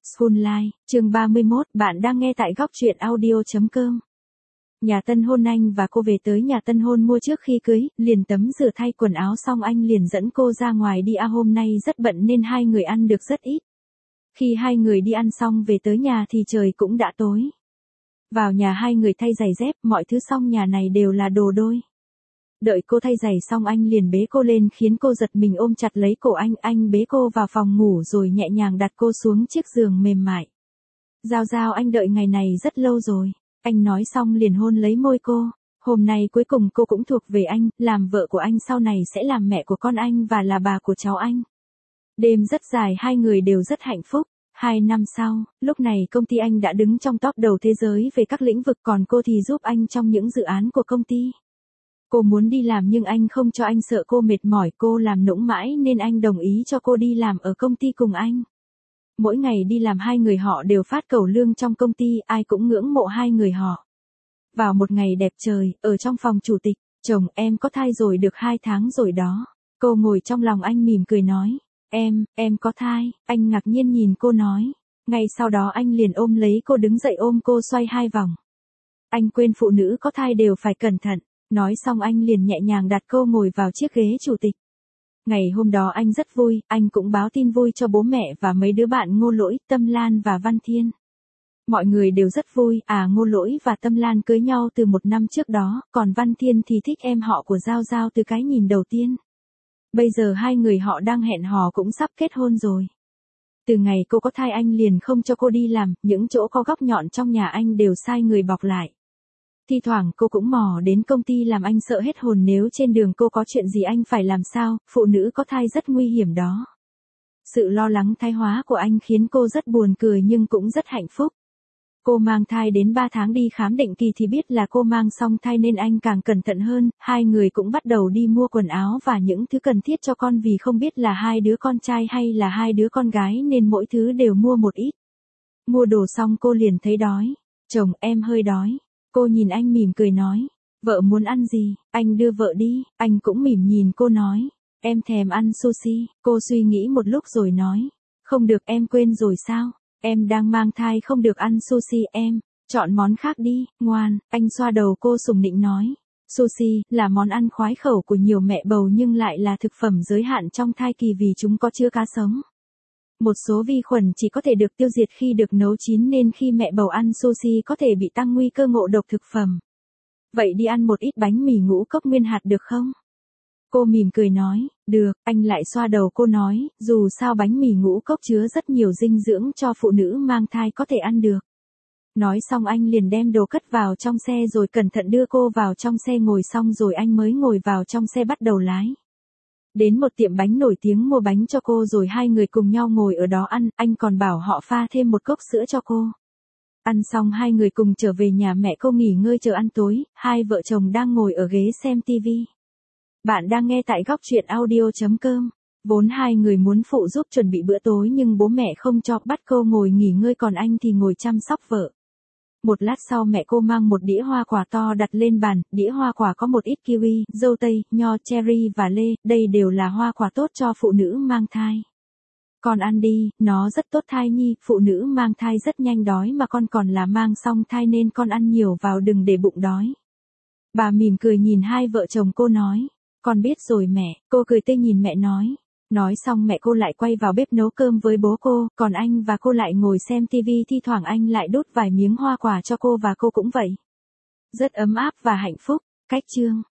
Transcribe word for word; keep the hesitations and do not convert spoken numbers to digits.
School Life, chương ba mươi mốt, bạn đang nghe tại góc truyện audio chấm com. Nhà tân hôn anh và cô về tới nhà tân hôn mua trước khi cưới, liền tắm rửa thay quần áo xong anh liền dẫn cô ra ngoài đi à hôm nay rất bận nên hai người ăn được rất ít. Khi hai người đi ăn xong về tới nhà thì trời cũng đã tối. Vào nhà hai người thay giày dép, mọi thứ xong nhà này đều là đồ đôi. Đợi cô thay giày xong anh liền bế cô lên khiến cô giật mình ôm chặt lấy cổ anh, anh bế cô vào phòng ngủ rồi nhẹ nhàng đặt cô xuống chiếc giường mềm mại. Giao Giao, anh đợi ngày này rất lâu rồi, anh nói xong liền hôn lấy môi cô. Hôm nay cuối cùng cô cũng thuộc về anh, làm vợ của anh sau này sẽ làm mẹ của con anh và là bà của cháu anh. Đêm rất dài, hai người đều rất hạnh phúc. Hai năm sau, lúc này công ty anh đã đứng trong top đầu thế giới về các lĩnh vực, còn cô thì giúp anh trong những dự án của công ty. Cô muốn đi làm nhưng anh không cho, anh sợ cô mệt mỏi, cô làm nũng mãi nên anh đồng ý cho cô đi làm ở công ty cùng anh. Mỗi ngày đi làm hai người họ đều phát cẩu lương trong công ty, ai cũng ngưỡng mộ hai người họ. Vào một ngày đẹp trời, ở trong phòng chủ tịch, chồng em có thai rồi được hai tháng rồi đó. Cô ngồi trong lòng anh mỉm cười nói, em, em có thai, anh ngạc nhiên nhìn cô nói. Ngay sau đó anh liền ôm lấy cô đứng dậy ôm cô xoay hai vòng. Anh quên phụ nữ có thai đều phải cẩn thận. Nói xong anh liền nhẹ nhàng đặt cô ngồi vào chiếc ghế chủ tịch. Ngày hôm đó anh rất vui, anh cũng báo tin vui cho bố mẹ và mấy đứa bạn Ngô Lỗi, Tâm Lan và Văn Thiên. Mọi người đều rất vui, à Ngô Lỗi và Tâm Lan cưới nhau từ một năm trước đó, còn Văn Thiên thì thích em họ của Giao Giao từ cái nhìn đầu tiên. Bây giờ hai người họ đang hẹn hò cũng sắp kết hôn rồi. Từ ngày cô có thai anh liền không cho cô đi làm, những chỗ có góc nhọn trong nhà anh đều sai người bọc lại. Thi thoảng cô cũng mò đến công ty làm, anh sợ hết hồn nếu trên đường cô có chuyện gì anh phải làm sao, phụ nữ có thai rất nguy hiểm đó. Sự lo lắng thai hóa của anh khiến cô rất buồn cười nhưng cũng rất hạnh phúc. Cô mang thai đến ba tháng đi khám định kỳ thì biết là cô mang song thai nên anh càng cẩn thận hơn, hai người cũng bắt đầu đi mua quần áo và những thứ cần thiết cho con vì không biết là hai đứa con trai hay là hai đứa con gái nên mỗi thứ đều mua một ít. Mua đồ xong cô liền thấy đói, chồng em hơi đói. Cô nhìn anh mỉm cười nói, vợ muốn ăn gì, anh đưa vợ đi, anh cũng mỉm nhìn cô nói, em thèm ăn sushi, cô suy nghĩ một lúc rồi nói, không được, em quên rồi sao, em đang mang thai không được ăn sushi, em, chọn món khác đi, ngoan, anh xoa đầu cô sủng nịnh nói, sushi là món ăn khoái khẩu của nhiều mẹ bầu nhưng lại là thực phẩm giới hạn trong thai kỳ vì chúng có chứa cá sống. Một số vi khuẩn chỉ có thể được tiêu diệt khi được nấu chín nên khi mẹ bầu ăn sushi có thể bị tăng nguy cơ ngộ độc thực phẩm. Vậy đi ăn một ít bánh mì ngũ cốc nguyên hạt được không? Cô mỉm cười nói, được, anh lại xoa đầu cô nói, dù sao bánh mì ngũ cốc chứa rất nhiều dinh dưỡng cho phụ nữ mang thai có thể ăn được. Nói xong anh liền đem đồ cất vào trong xe rồi cẩn thận đưa cô vào trong xe ngồi xong rồi anh mới ngồi vào trong xe bắt đầu lái. Đến một tiệm bánh nổi tiếng mua bánh cho cô rồi hai người cùng nhau ngồi ở đó ăn, anh còn bảo họ pha thêm một cốc sữa cho cô. Ăn xong hai người cùng trở về nhà mẹ cô nghỉ ngơi chờ ăn tối, hai vợ chồng đang ngồi ở ghế xem tivi. Bạn đang nghe tại góc truyện audio chấm com. Vốn hai người muốn phụ giúp chuẩn bị bữa tối nhưng bố mẹ không cho, bắt cô ngồi nghỉ ngơi còn anh thì ngồi chăm sóc vợ. Một lát sau mẹ cô mang một đĩa hoa quả to đặt lên bàn, đĩa hoa quả có một ít kiwi, dâu tây, nho, cherry và lê, đây đều là hoa quả tốt cho phụ nữ mang thai. Con ăn đi, nó rất tốt thai nhi, phụ nữ mang thai rất nhanh đói mà con còn là mang song thai nên con ăn nhiều vào đừng để bụng đói. Bà mỉm cười nhìn hai vợ chồng cô nói, con biết rồi mẹ, cô cười tươi nhìn mẹ nói. Nói xong mẹ cô lại quay vào bếp nấu cơm với bố cô, còn anh và cô lại ngồi xem tivi, thi thoảng anh lại đút vài miếng hoa quả cho cô và cô cũng vậy. Rất ấm áp và hạnh phúc. Cách chương